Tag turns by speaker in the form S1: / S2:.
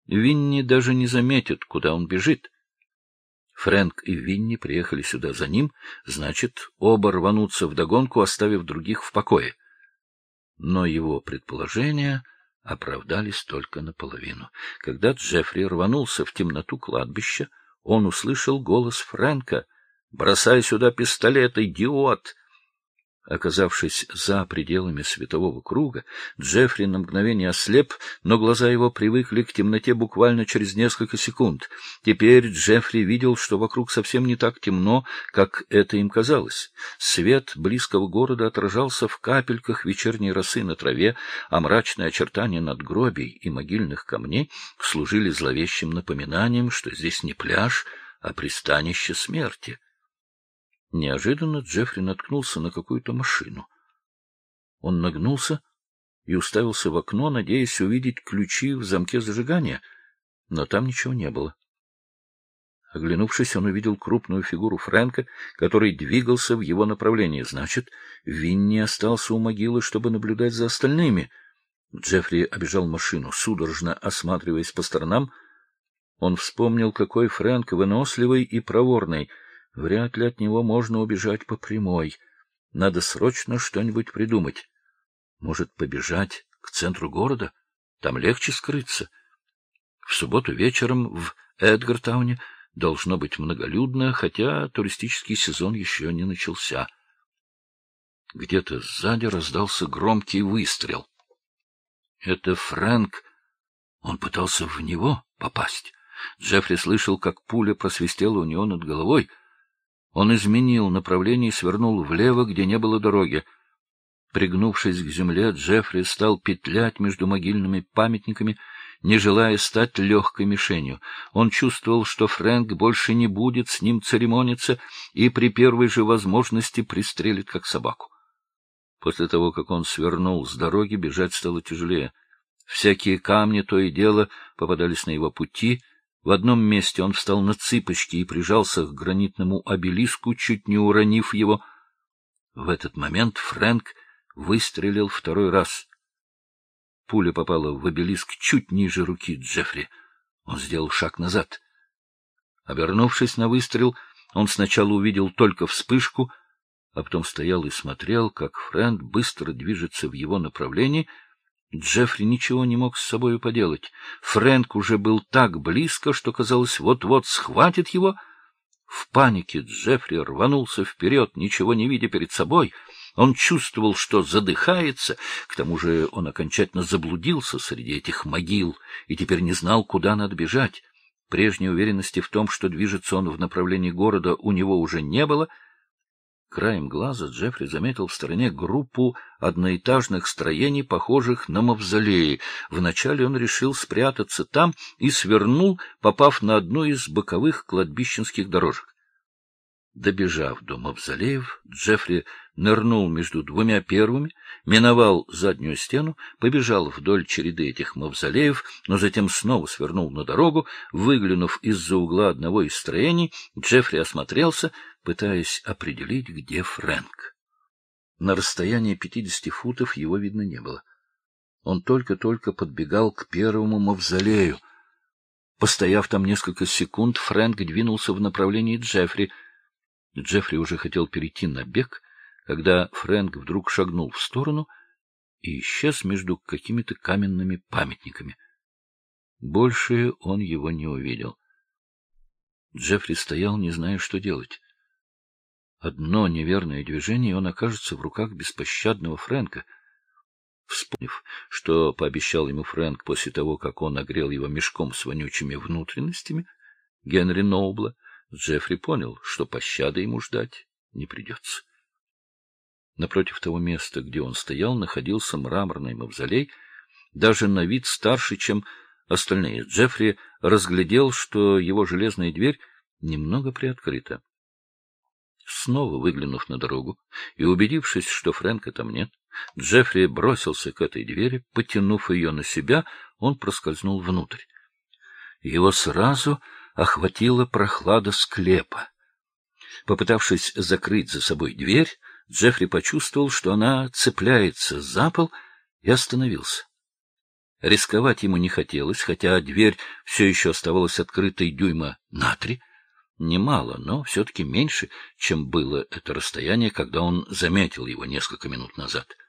S1: Винни даже не заметит, куда он бежит. Фрэнк и Винни приехали сюда за ним, значит, оба рванутся вдогонку, оставив других в покое. Но его предположения оправдались только наполовину. Когда Джеффри рванулся в темноту кладбища, он услышал голос Фрэнка: «Бросай сюда пистолет, идиот!» Оказавшись за пределами светового круга, Джеффри на мгновение ослеп, но глаза его привыкли к темноте буквально через несколько секунд. Теперь Джеффри видел, что вокруг совсем не так темно, как это им казалось. Свет близкого города отражался в капельках вечерней росы на траве, а мрачные очертания надгробий и могильных камней служили зловещим напоминанием, что здесь не пляж, а пристанище смерти. Неожиданно Джеффри наткнулся на какую-то машину. Он нагнулся и уставился в окно, надеясь увидеть ключи в замке зажигания, но там ничего не было. Оглянувшись, он увидел крупную фигуру Фрэнка, который двигался в его направлении. Значит, Винни остался у могилы, чтобы наблюдать за остальными. Джеффри обежал машину, судорожно осматриваясь по сторонам. Он вспомнил, какой Фрэнк выносливый и проворный. Вряд ли от него можно убежать по прямой. Надо срочно что-нибудь придумать. Может, побежать к центру города? Там легче скрыться. В субботу вечером в Эдгартауне должно быть многолюдно, хотя туристический сезон еще не начался. Где-то сзади раздался громкий выстрел. Это Фрэнк. Он пытался в него попасть. Джеффри слышал, как пуля просвистела у него над головой. Он изменил направление и свернул влево, где не было дороги. Пригнувшись к земле, Джеффри стал петлять между могильными памятниками, не желая стать легкой мишенью. Он чувствовал, что Фрэнк больше не будет с ним церемониться и при первой же возможности пристрелит, как собаку. После того, как он свернул с дороги, бежать стало тяжелее. Всякие камни то и дело попадались на его пути. В одном месте он встал на цыпочки и прижался к гранитному обелиску, чуть не уронив его. В этот момент Фрэнк выстрелил второй раз. Пуля попала в обелиск чуть ниже руки Джеффри. Он сделал шаг назад. Обернувшись на выстрел, он сначала увидел только вспышку, а потом стоял и смотрел, как Фрэнк быстро движется в его направлении. Джеффри ничего не мог с собой поделать. Фрэнк уже был так близко, что, казалось, вот-вот схватит его. В панике Джеффри рванулся вперед, ничего не видя перед собой. Он чувствовал, что задыхается, к тому же он окончательно заблудился среди этих могил и теперь не знал, куда надо бежать. Прежней уверенности в том, что движется он в направлении города, у него уже не было. Краем глаза Джеффри заметил в стороне группу одноэтажных строений, похожих на мавзолеи. Вначале он решил спрятаться там и свернул, попав на одну из боковых кладбищенских дорожек. Добежав до мавзолеев, Джеффри нырнул между двумя первыми, миновал заднюю стену, побежал вдоль череды этих мавзолеев, но затем снова свернул на дорогу. Выглянув из-за угла одного из строений, Джеффри осмотрелся, пытаясь определить, где Фрэнк. На расстоянии 50 футов его видно не было. Он только-только подбегал к первому мавзолею. Постояв там несколько секунд, Фрэнк двинулся в направлении Джеффри. Джеффри уже хотел перейти на бег, когда Фрэнк вдруг шагнул в сторону и исчез между какими-то каменными памятниками. Больше он его не увидел. Джеффри стоял, не зная, что делать. Одно неверное движение, и он окажется в руках беспощадного Фрэнка. Вспомнив, что пообещал ему Фрэнк после того, как он огрел его мешком с вонючими внутренностями Генри Нобла, Джеффри понял, что пощады ему ждать не придется. Напротив того места, где он стоял, находился мраморный мавзолей, даже на вид старше, чем остальные. Джеффри разглядел, что его железная дверь немного приоткрыта. Снова выглянув на дорогу и убедившись, что Фрэнка там нет, Джеффри бросился к этой двери. Потянув ее на себя, он проскользнул внутрь. Его сразу охватила прохлада склепа. Попытавшись закрыть за собой дверь, Джеффри почувствовал, что она цепляется за пол, и остановился. Рисковать ему не хотелось, хотя дверь все еще оставалась открытой дюйма на 3. Немало, но все-таки меньше, чем было это расстояние, когда он заметил его несколько минут назад.